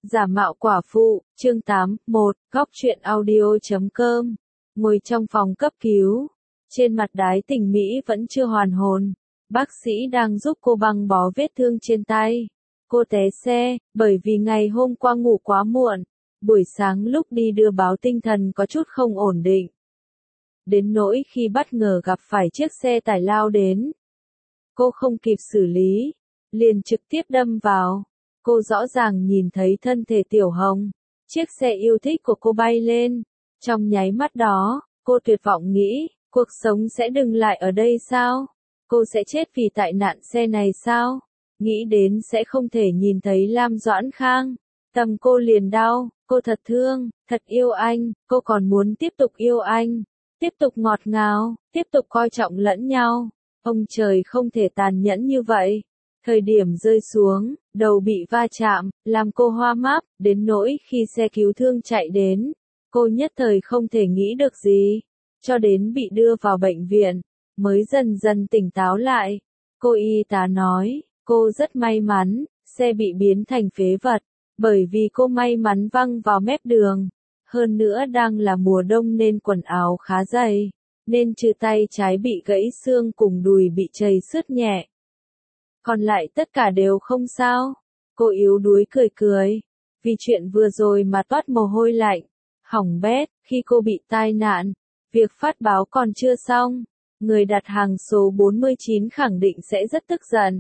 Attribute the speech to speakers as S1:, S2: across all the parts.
S1: Giả mạo quả phụ, chương 8, 1, góc truyện audio.com. Ngồi trong phòng cấp cứu, trên mặt Đái Tình Mỹ vẫn chưa hoàn hồn. Bác sĩ đang giúp cô băng bó vết thương trên tay. Cô té xe, bởi vì ngày hôm qua ngủ quá muộn. Buổi sáng lúc đi đưa báo tinh thần có chút không ổn định. Đến nỗi khi bất ngờ gặp phải chiếc xe tải lao đến. Cô không kịp xử lý, liền trực tiếp đâm vào. Cô rõ ràng nhìn thấy thân thể Tiểu Hồng, chiếc xe yêu thích của cô bay lên. Trong nháy mắt đó, cô tuyệt vọng nghĩ, cuộc sống sẽ dừng lại ở đây sao? Cô sẽ chết vì tai nạn xe này sao? Nghĩ đến sẽ không thể nhìn thấy Lam Doãn Khang. Tâm cô liền đau, cô thật thương, thật yêu anh, cô còn muốn tiếp tục yêu anh, tiếp tục ngọt ngào, tiếp tục coi trọng lẫn nhau. Ông trời không thể tàn nhẫn như vậy. Thời điểm rơi xuống, đầu bị va chạm, làm cô hoa mắt, đến nỗi khi xe cứu thương chạy đến, cô nhất thời không thể nghĩ được gì, cho đến bị đưa vào bệnh viện, mới dần dần tỉnh táo lại. Cô y tá nói, cô rất may mắn, xe bị biến thành phế vật, bởi vì cô may mắn văng vào mép đường. Hơn nữa đang là mùa đông nên quần áo khá dày, nên trừ tay trái bị gãy xương cùng đùi bị chảy xước nhẹ. Còn lại tất cả đều không sao. Cô yếu đuối cười cười. Vì chuyện vừa rồi mà toát mồ hôi lạnh. Hỏng bét, khi cô bị tai nạn, việc phát báo còn chưa xong. Người đặt hàng số 49 khẳng định sẽ rất tức giận.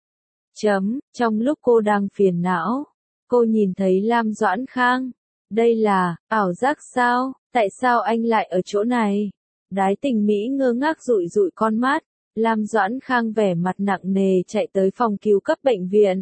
S1: Trong lúc cô đang phiền não, cô nhìn thấy Lam Doãn Khang. Đây là ảo giác sao? Tại sao anh lại ở chỗ này? Đái Tình Mỹ ngơ ngác dụi dụi con mắt. Lam Doãn Khang vẻ mặt nặng nề chạy tới phòng cứu cấp bệnh viện.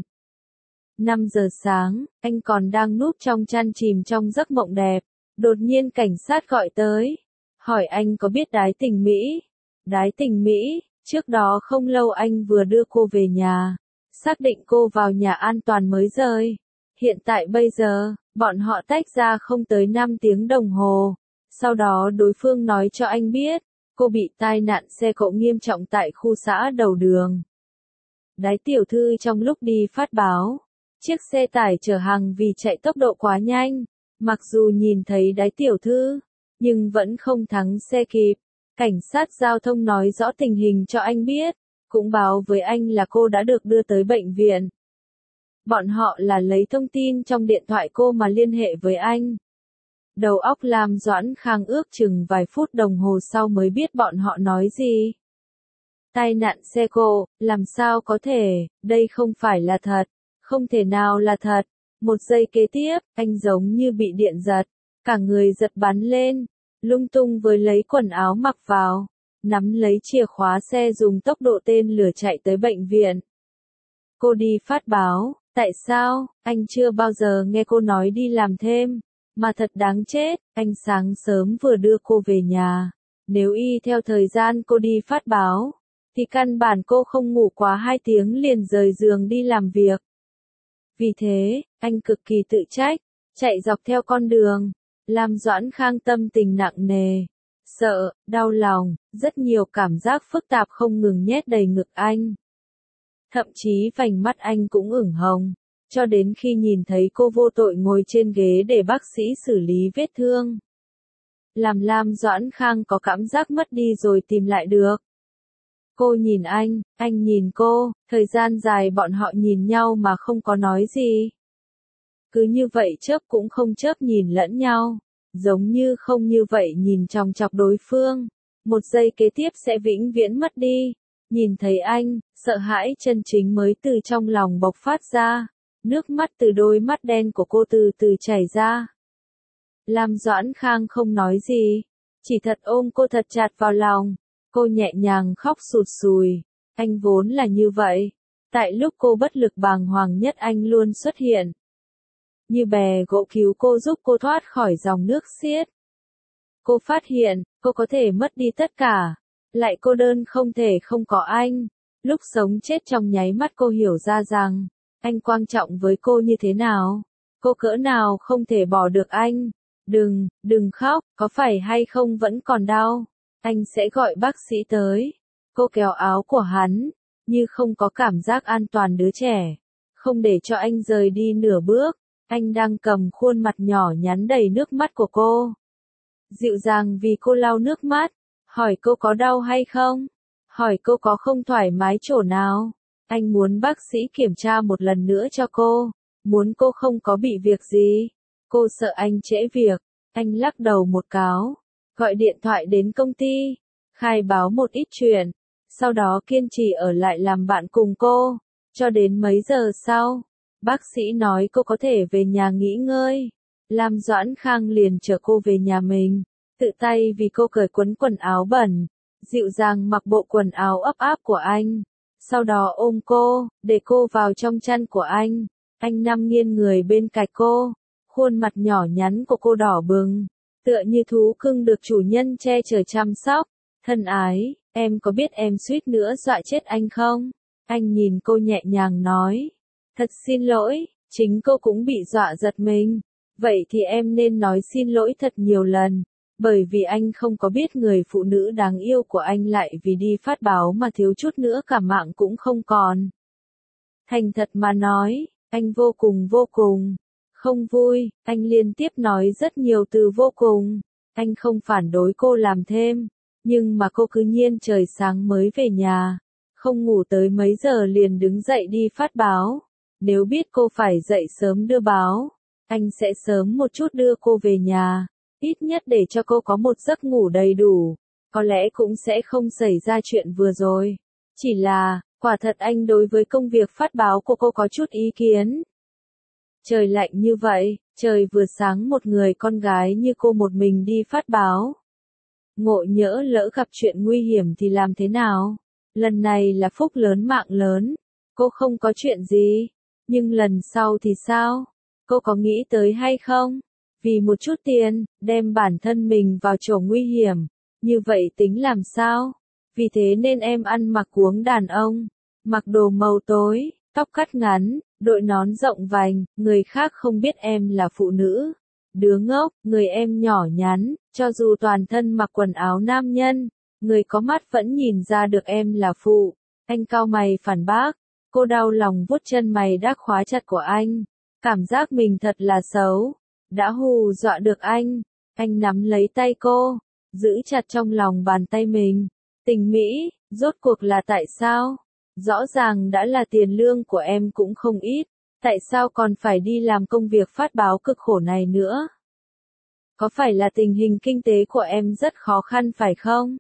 S1: 5 giờ sáng, anh còn đang núp trong chăn chìm trong giấc mộng đẹp. Đột nhiên cảnh sát gọi tới. Hỏi anh có biết Đái Tình Mỹ? Đái Tình Mỹ, trước đó không lâu anh vừa đưa cô về nhà. Xác định cô vào nhà an toàn mới rời. Hiện tại bây giờ, bọn họ tách ra không tới 5 tiếng đồng hồ. Sau đó đối phương nói cho anh biết. Cô bị tai nạn xe cộ nghiêm trọng tại khu xã đầu đường. Đái tiểu thư trong lúc đi phát báo, chiếc xe tải chở hàng vì chạy tốc độ quá nhanh, mặc dù nhìn thấy đái tiểu thư, nhưng vẫn không thắng xe kịp. Cảnh sát giao thông nói rõ tình hình cho anh biết, cũng báo với anh là cô đã được đưa tới bệnh viện. Bọn họ là lấy thông tin trong điện thoại cô mà liên hệ với anh. Đầu óc Lam Doãn Khang ước chừng vài phút đồng hồ sau mới biết bọn họ nói gì. Tai nạn xe cộ, làm sao có thể, đây không phải là thật, không thể nào là thật. Một giây kế tiếp, anh giống như bị điện giật, cả người giật bắn lên, lung tung với lấy quần áo mặc vào, nắm lấy chìa khóa xe dùng tốc độ tên lửa chạy tới bệnh viện. Cô đi phát báo, tại sao, anh chưa bao giờ nghe cô nói đi làm thêm. Mà thật đáng chết, anh sáng sớm vừa đưa cô về nhà. Nếu y theo thời gian cô đi phát báo, thì căn bản cô không ngủ quá 2 tiếng liền rời giường đi làm việc. Vì thế, anh cực kỳ tự trách, chạy dọc theo con đường. Lam Doãn Khang tâm tình nặng nề, sợ, đau lòng, rất nhiều cảm giác phức tạp không ngừng nhét đầy ngực anh. Thậm chí vành mắt anh cũng ửng hồng. Cho đến khi nhìn thấy cô vô tội ngồi trên ghế để bác sĩ xử lý vết thương. Làm Lam Doãn Khang có cảm giác mất đi rồi tìm lại được. Cô nhìn anh nhìn cô, thời gian dài bọn họ nhìn nhau mà không có nói gì. Cứ như vậy chớp cũng không chớp nhìn lẫn nhau, giống như không như vậy nhìn chòng chọc đối phương. Một giây kế tiếp sẽ vĩnh viễn mất đi. Nhìn thấy anh, sợ hãi chân chính mới từ trong lòng bộc phát ra. Nước mắt từ đôi mắt đen của cô từ từ chảy ra. Lam Doãn Khang không nói gì, chỉ thật ôm cô thật chặt vào lòng. Cô nhẹ nhàng khóc sụt sùi. Anh vốn là như vậy. Tại lúc cô bất lực bàng hoàng nhất anh luôn xuất hiện. Như bè gỗ cứu cô giúp cô thoát khỏi dòng nước xiết. Cô phát hiện, cô có thể mất đi tất cả. Lại cô đơn không thể không có anh. Lúc sống chết trong nháy mắt cô hiểu ra rằng, anh quan trọng với cô như thế nào. Cô cỡ nào không thể bỏ được anh. Đừng khóc, có phải hay không vẫn còn đau. Anh sẽ gọi bác sĩ tới. Cô kéo áo của hắn, như không có cảm giác an toàn đứa trẻ. Không để cho anh rời đi nửa bước. Anh đang cầm khuôn mặt nhỏ nhắn đầy nước mắt của cô. Dịu dàng vì cô lau nước mắt, hỏi cô có đau hay không, hỏi cô có không thoải mái chỗ nào. Anh muốn bác sĩ kiểm tra một lần nữa cho cô, muốn cô không có bị việc gì. Cô sợ anh trễ việc, anh lắc đầu một cáo, gọi điện thoại đến công ty, khai báo một ít chuyện, sau đó kiên trì ở lại làm bạn cùng cô, cho đến mấy giờ sau, bác sĩ nói cô có thể về nhà nghỉ ngơi. Lam Doãn Khang liền chở cô về nhà mình, tự tay vì cô cởi quần áo bẩn, dịu dàng mặc bộ quần áo ấp áp của anh, sau đó ôm cô, để cô vào trong chăn của anh. Anh nằm nghiêng người bên cạnh cô, khuôn mặt nhỏ nhắn của cô đỏ bừng, tựa như thú cưng được chủ nhân che chở chăm sóc. Thân ái, em có biết em suýt nữa dọa chết anh không? Anh nhìn cô nhẹ nhàng nói. Thật xin lỗi, chính cô cũng bị dọa giật mình. Vậy thì em nên nói xin lỗi thật nhiều lần, bởi vì anh không có biết người phụ nữ đáng yêu của anh lại vì đi phát báo mà thiếu chút nữa cả mạng cũng không còn. Thành thật mà nói, anh vô cùng không vui. Anh liên tiếp nói rất nhiều từ vô cùng. Anh không phản đối cô làm thêm, nhưng mà cô cứ nhiên trời sáng mới về nhà, không ngủ tới mấy giờ liền đứng dậy đi phát báo. Nếu biết cô phải dậy sớm đưa báo, anh sẽ sớm một chút đưa cô về nhà, ít nhất để cho cô có một giấc ngủ đầy đủ, có lẽ cũng sẽ không xảy ra chuyện vừa rồi. Chỉ là, quả thật anh đối với công việc phát báo của cô có chút ý kiến. Trời lạnh như vậy, trời vừa sáng một người con gái như cô một mình đi phát báo. Ngộ nhỡ lỡ gặp chuyện nguy hiểm thì làm thế nào? Lần này là phúc lớn mạng lớn, cô không có chuyện gì, nhưng lần sau thì sao? Cô có nghĩ tới hay không? Vì một chút tiền, đem bản thân mình vào chỗ nguy hiểm, như vậy tính làm sao? Vì thế nên em ăn mặc cuống đàn ông, mặc đồ màu tối, tóc cắt ngắn, đội nón rộng vành, người khác không biết em là phụ nữ. Đứa ngốc, người em nhỏ nhắn, cho dù toàn thân mặc quần áo nam nhân, người có mắt vẫn nhìn ra được em là phụ. Anh cau mày phản bác, cô đau lòng vuốt chân mày đã khóa chặt của anh. Cảm giác mình thật là xấu, đã hù dọa được anh. Anh nắm lấy tay cô, giữ chặt trong lòng bàn tay mình. Tình Mỹ, rốt cuộc là tại sao? Rõ ràng đã là tiền lương của em cũng không ít, tại sao còn phải đi làm công việc phát báo cực khổ này nữa? Có phải là tình hình kinh tế của em rất khó khăn phải không?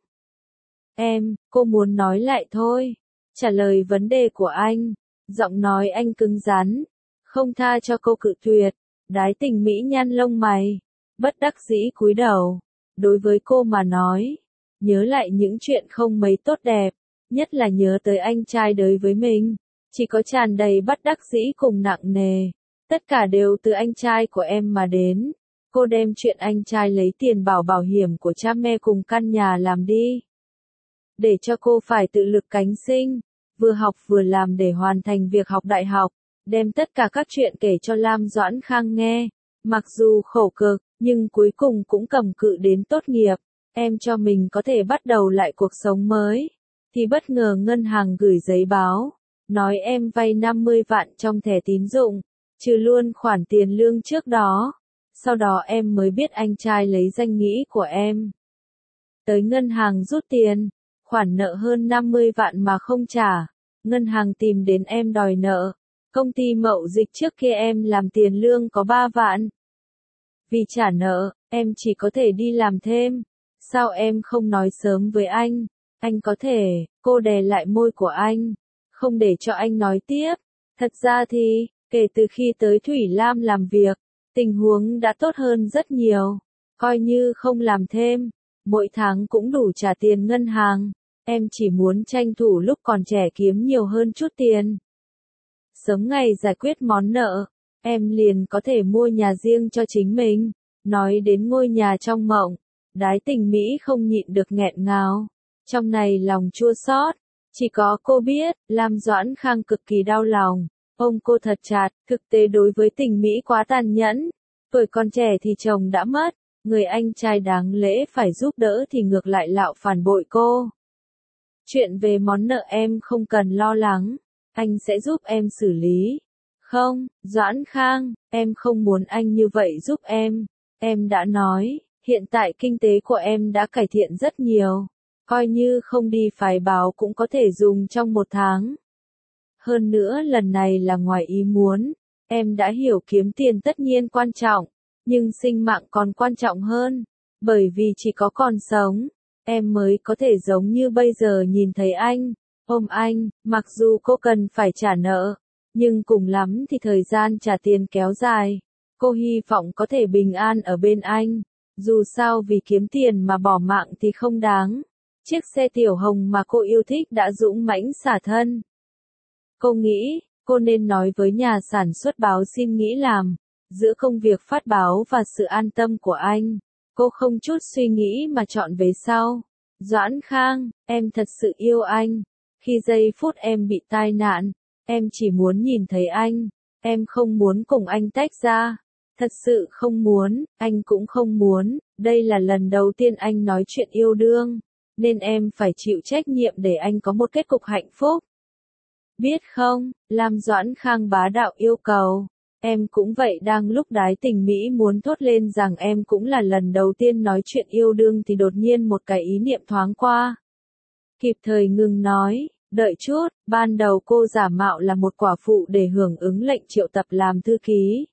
S1: Cô muốn nói lại thôi. Trả lời vấn đề của anh, giọng nói anh cứng rắn, không tha cho cô cự tuyệt. Đái Tình Mỹ nhăn lông mày, bất đắc dĩ cúi đầu. Đối với cô mà nói, nhớ lại những chuyện không mấy tốt đẹp, nhất là nhớ tới anh trai đối với mình, chỉ có tràn đầy bất đắc dĩ cùng nặng nề. Tất cả đều từ anh trai của em mà đến. Cô đem chuyện anh trai lấy tiền bảo hiểm của cha mẹ cùng căn nhà làm đi, để cho cô phải tự lực cánh sinh, vừa học vừa làm để hoàn thành việc học đại học, đem tất cả các chuyện kể cho Lam Doãn Khang nghe. Mặc dù khổ cực, nhưng cuối cùng cũng cầm cự đến tốt nghiệp. Em cho mình có thể bắt đầu lại cuộc sống mới, thì bất ngờ ngân hàng gửi giấy báo, nói em vay 50 vạn trong thẻ tín dụng, trừ luôn khoản tiền lương trước đó. Sau đó em mới biết anh trai lấy danh nghĩa của em tới ngân hàng rút tiền, khoản nợ hơn 50 vạn mà không trả. Ngân hàng tìm đến em đòi nợ. Công ty mậu dịch trước kia em làm tiền lương có 3 vạn. Vì trả nợ, em chỉ có thể đi làm thêm. Sao em không nói sớm với anh? Anh có thể, cô đè lại môi của anh, không để cho anh nói tiếp. Thật ra thì, kể từ khi tới Thủy Lam làm việc, tình huống đã tốt hơn rất nhiều. Coi như không làm thêm, mỗi tháng cũng đủ trả tiền ngân hàng. Em chỉ muốn tranh thủ lúc còn trẻ kiếm nhiều hơn chút tiền. Sớm ngày giải quyết món nợ, em liền có thể mua nhà riêng cho chính mình. Nói đến ngôi nhà trong mộng, Đái Tình Mỹ không nhịn được nghẹn ngào. Trong này lòng chua xót, chỉ có cô biết. Lam Doãn Khang cực kỳ đau lòng, ôm cô thật chặt. Thực tế đối với Tình Mỹ quá tàn nhẫn. Tuổi còn trẻ thì chồng đã mất, người anh trai đáng lẽ phải giúp đỡ thì ngược lại lạo phản bội cô. Chuyện về món nợ em không cần lo lắng, anh sẽ giúp em xử lý. Không, Doãn Khang, em không muốn anh như vậy giúp em. Em đã nói, hiện tại kinh tế của em đã cải thiện rất nhiều. Coi như không đi phái báo cũng có thể dùng trong 1 tháng. Hơn nữa lần này là ngoài ý muốn. Em đã hiểu kiếm tiền tất nhiên quan trọng, nhưng sinh mạng còn quan trọng hơn. Bởi vì chỉ có còn sống, em mới có thể giống như bây giờ nhìn thấy anh, ôm anh, mặc dù cô cần phải trả nợ, nhưng cùng lắm thì thời gian trả tiền kéo dài. Cô hy vọng có thể bình an ở bên anh. Dù sao vì kiếm tiền mà bỏ mạng thì không đáng. Chiếc xe tiểu hồng mà cô yêu thích đã dũng mãnh xả thân. Cô nghĩ, cô nên nói với nhà sản xuất báo xin nghỉ làm. Giữa công việc phát báo và sự an tâm của anh, cô không chút suy nghĩ mà chọn về sau. Doãn Khang, em thật sự yêu anh. Khi giây phút em bị tai nạn, em chỉ muốn nhìn thấy anh. Em không muốn cùng anh tách ra. Thật sự không muốn, anh cũng không muốn. Đây là lần đầu tiên anh nói chuyện yêu đương, nên em phải chịu trách nhiệm để anh có một kết cục hạnh phúc. Biết không, Lam Doãn Khang bá đạo yêu cầu. Em cũng vậy. Đang lúc Đái Tình Mỹ muốn thốt lên rằng em cũng là lần đầu tiên nói chuyện yêu đương thì đột nhiên một cái ý niệm thoáng qua. Kịp thời ngừng nói, đợi chút, ban đầu cô giả mạo là một quả phụ để hưởng ứng lệnh triệu tập làm thư ký.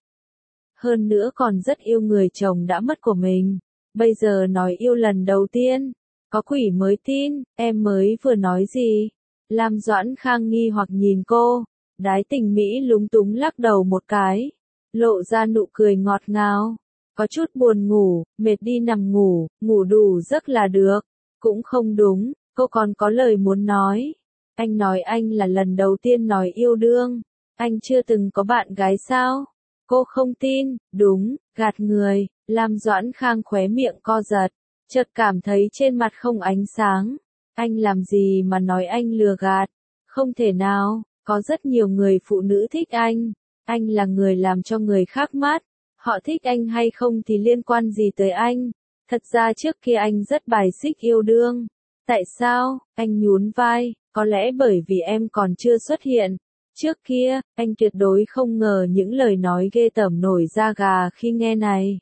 S1: Hơn nữa còn rất yêu người chồng đã mất của mình. Bây giờ nói yêu lần đầu tiên, có quỷ mới tin, em mới vừa nói gì? Lam Doãn Khang nghi hoặc nhìn cô. Đái Tình Mỹ lúng túng lắc đầu một cái, lộ ra nụ cười ngọt ngào. Có chút buồn ngủ, mệt đi nằm ngủ, ngủ đủ giấc là được. Cũng không đúng, cô còn có lời muốn nói. Anh nói anh là lần đầu tiên nói yêu đương. Anh chưa từng có bạn gái sao? Cô không tin. Đúng, gạt người. Lam Doãn Khang khóe miệng co giật, chợt cảm thấy trên mặt không ánh sáng. Anh làm gì mà nói anh lừa gạt? Không thể nào, có rất nhiều người phụ nữ thích anh. Anh là người làm cho người khác mắt. Họ thích anh hay không thì liên quan gì tới anh? Thật ra trước kia anh rất bài xích yêu đương. Tại sao? Anh nhún vai, có lẽ bởi vì em còn chưa xuất hiện. Trước kia, anh tuyệt đối không ngờ những lời nói ghê tởm nổi da gà khi nghe này.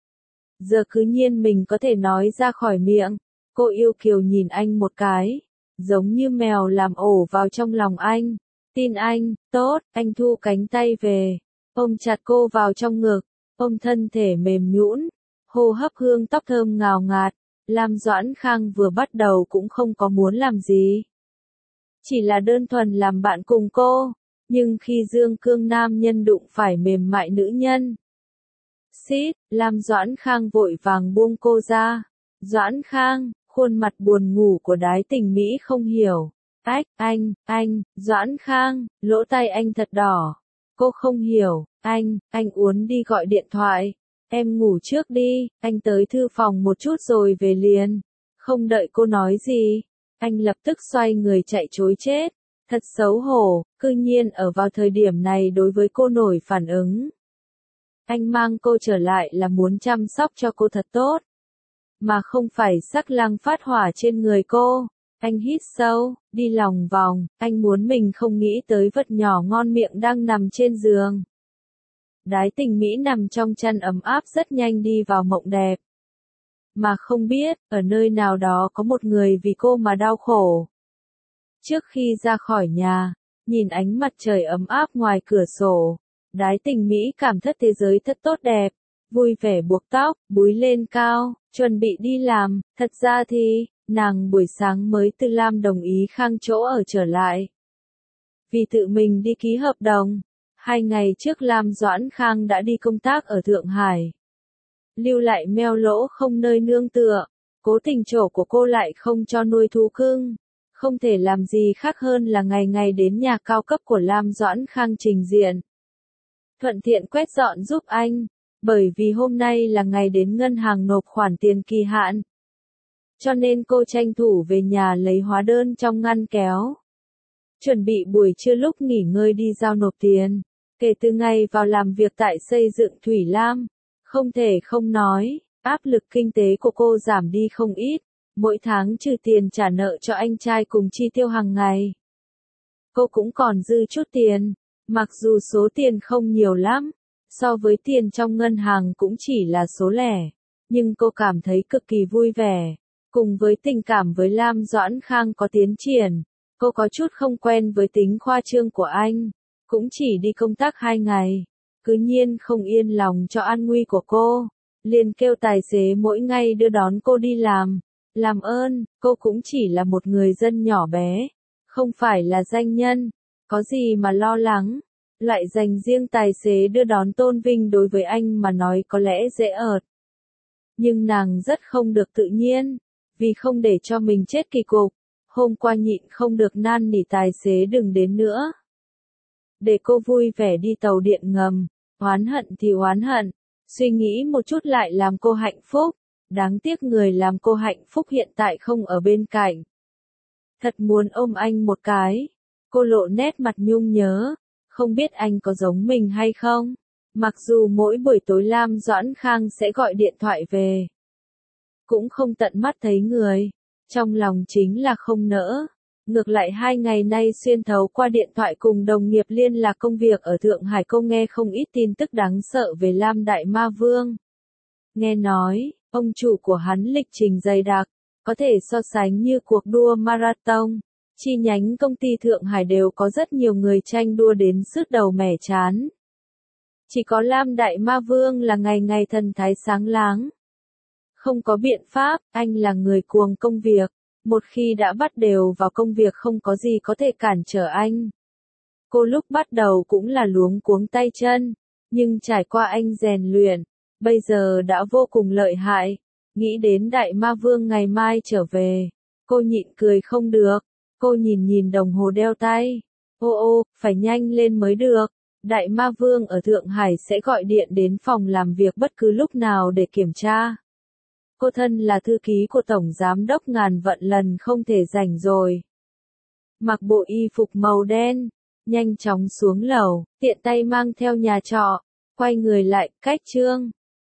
S1: Giờ cứ nhiên mình có thể nói ra khỏi miệng. Cô yêu kiều nhìn anh một cái, giống như mèo làm ổ vào trong lòng anh. Tin anh, tốt, anh thu cánh tay về, ôm chặt cô vào trong ngực, ôm thân thể mềm nhũn, hô hấp hương tóc thơm ngào ngạt. Lam Doãn Khang vừa bắt đầu cũng không có muốn làm gì. Chỉ là đơn thuần làm bạn cùng cô, nhưng khi dương cương nam nhân đụng phải mềm mại nữ nhân. Xít, Lam Doãn Khang vội vàng buông cô ra. Doãn Khang, khuôn mặt buồn ngủ của Đái Tình Mỹ không hiểu. Ách, anh, Doãn Khang, lỗ tai anh thật đỏ. Cô không hiểu, anh uốn đi gọi điện thoại. Em ngủ trước đi, anh tới thư phòng một chút rồi về liền. Không đợi cô nói gì, anh lập tức xoay người chạy trối chết. Thật xấu hổ, cư nhiên ở vào thời điểm này đối với cô nổi phản ứng. Anh mang cô trở lại là muốn chăm sóc cho cô thật tốt, mà không phải sắc lang phát hỏa trên người cô. Anh hít sâu, đi lòng vòng, anh muốn mình không nghĩ tới vật nhỏ ngon miệng đang nằm trên giường. Đái Tình Mỹ nằm trong chăn ấm áp rất nhanh đi vào mộng đẹp. Mà không biết, ở nơi nào đó có một người vì cô mà đau khổ. Trước khi ra khỏi nhà, nhìn ánh mặt trời ấm áp ngoài cửa sổ, Đái Tình Mỹ cảm thấy thế giới thật tốt đẹp, vui vẻ buộc tóc, búi lên cao, chuẩn bị đi làm. Thật ra thì, nàng buổi sáng mới từ Lam đồng ý Khang chỗ ở trở lại. Vì tự mình đi ký hợp đồng, 2 ngày trước Lam Doãn Khang đã đi công tác ở Thượng Hải. Lưu lại meo lỗ không nơi nương tựa, cố tình chỗ của cô lại không cho nuôi thú cưng. Không thể làm gì khác hơn là ngày ngày đến nhà cao cấp của Lam Doãn Khang trình diện. Thuận tiện quét dọn giúp anh, bởi vì hôm nay là ngày đến ngân hàng nộp khoản tiền kỳ hạn. Cho nên cô tranh thủ về nhà lấy hóa đơn trong ngăn kéo. Chuẩn bị buổi trưa lúc nghỉ ngơi đi giao nộp tiền. Kể từ ngày vào làm việc tại xây dựng Thủy Lam, không thể không nói, áp lực kinh tế của cô giảm đi không ít. Mỗi tháng trừ tiền trả nợ cho anh trai cùng chi tiêu hàng ngày, cô cũng còn dư chút tiền. Mặc dù số tiền không nhiều lắm, so với tiền trong ngân hàng cũng chỉ là số lẻ, nhưng cô cảm thấy cực kỳ vui vẻ. Cùng với tình cảm với Lam Doãn Khang có tiến triển, cô có chút không quen với tính khoa trương của anh, cũng chỉ đi công tác 2 ngày, cứ nhiên không yên lòng cho an nguy của cô, liền kêu tài xế mỗi ngày đưa đón cô đi làm. Làm ơn, cô cũng chỉ là một người dân nhỏ bé, không phải là danh nhân, có gì mà lo lắng. Lại dành riêng tài xế đưa đón tôn vinh đối với anh mà nói có lẽ dễ ợt. Nhưng nàng rất không được tự nhiên, vì không để cho mình chết kỳ cục, hôm qua nhịn không được năn nỉ tài xế đừng đến nữa. Để cô vui vẻ đi tàu điện ngầm, oán hận thì oán hận, suy nghĩ một chút lại làm cô hạnh phúc, đáng tiếc người làm cô hạnh phúc hiện tại không ở bên cạnh. Thật muốn ôm anh một cái, cô lộ nét mặt nhung nhớ, không biết anh có giống mình hay không. Mặc dù mỗi buổi tối Lam Doãn Khang sẽ gọi điện thoại về, cũng không tận mắt thấy người, trong lòng chính là không nỡ. Ngược lại 2 ngày nay xuyên thấu qua điện thoại cùng đồng nghiệp liên lạc công việc ở Thượng Hải, cô nghe không ít tin tức đáng sợ về Lam Đại Ma Vương. Nghe nói, ông chủ của hắn lịch trình dày đặc, có thể so sánh như cuộc đua marathon. Chi nhánh công ty Thượng Hải đều có rất nhiều người tranh đua đến sứt đầu mẻ chán. Chỉ có Lam Đại Ma Vương là ngày ngày thần thái sáng láng. Không có biện pháp, anh là người cuồng công việc. Một khi đã bắt đều vào công việc không có gì có thể cản trở anh. Cô lúc bắt đầu cũng là luống cuống tay chân, nhưng trải qua anh rèn luyện, bây giờ đã vô cùng lợi hại. Nghĩ đến Đại Ma Vương ngày mai trở về, cô nhịn cười không được. Cô nhìn nhìn đồng hồ đeo tay. Ô, phải nhanh lên mới được. Đại Ma Vương ở Thượng Hải sẽ gọi điện đến phòng làm việc bất cứ lúc nào để kiểm tra. Cô thân là thư ký của Tổng Giám đốc ngàn vận lần không thể rảnh rồi. Mặc bộ y phục màu đen, nhanh chóng xuống lầu, tiện tay mang theo nhà trọ, quay người lại, cách Trương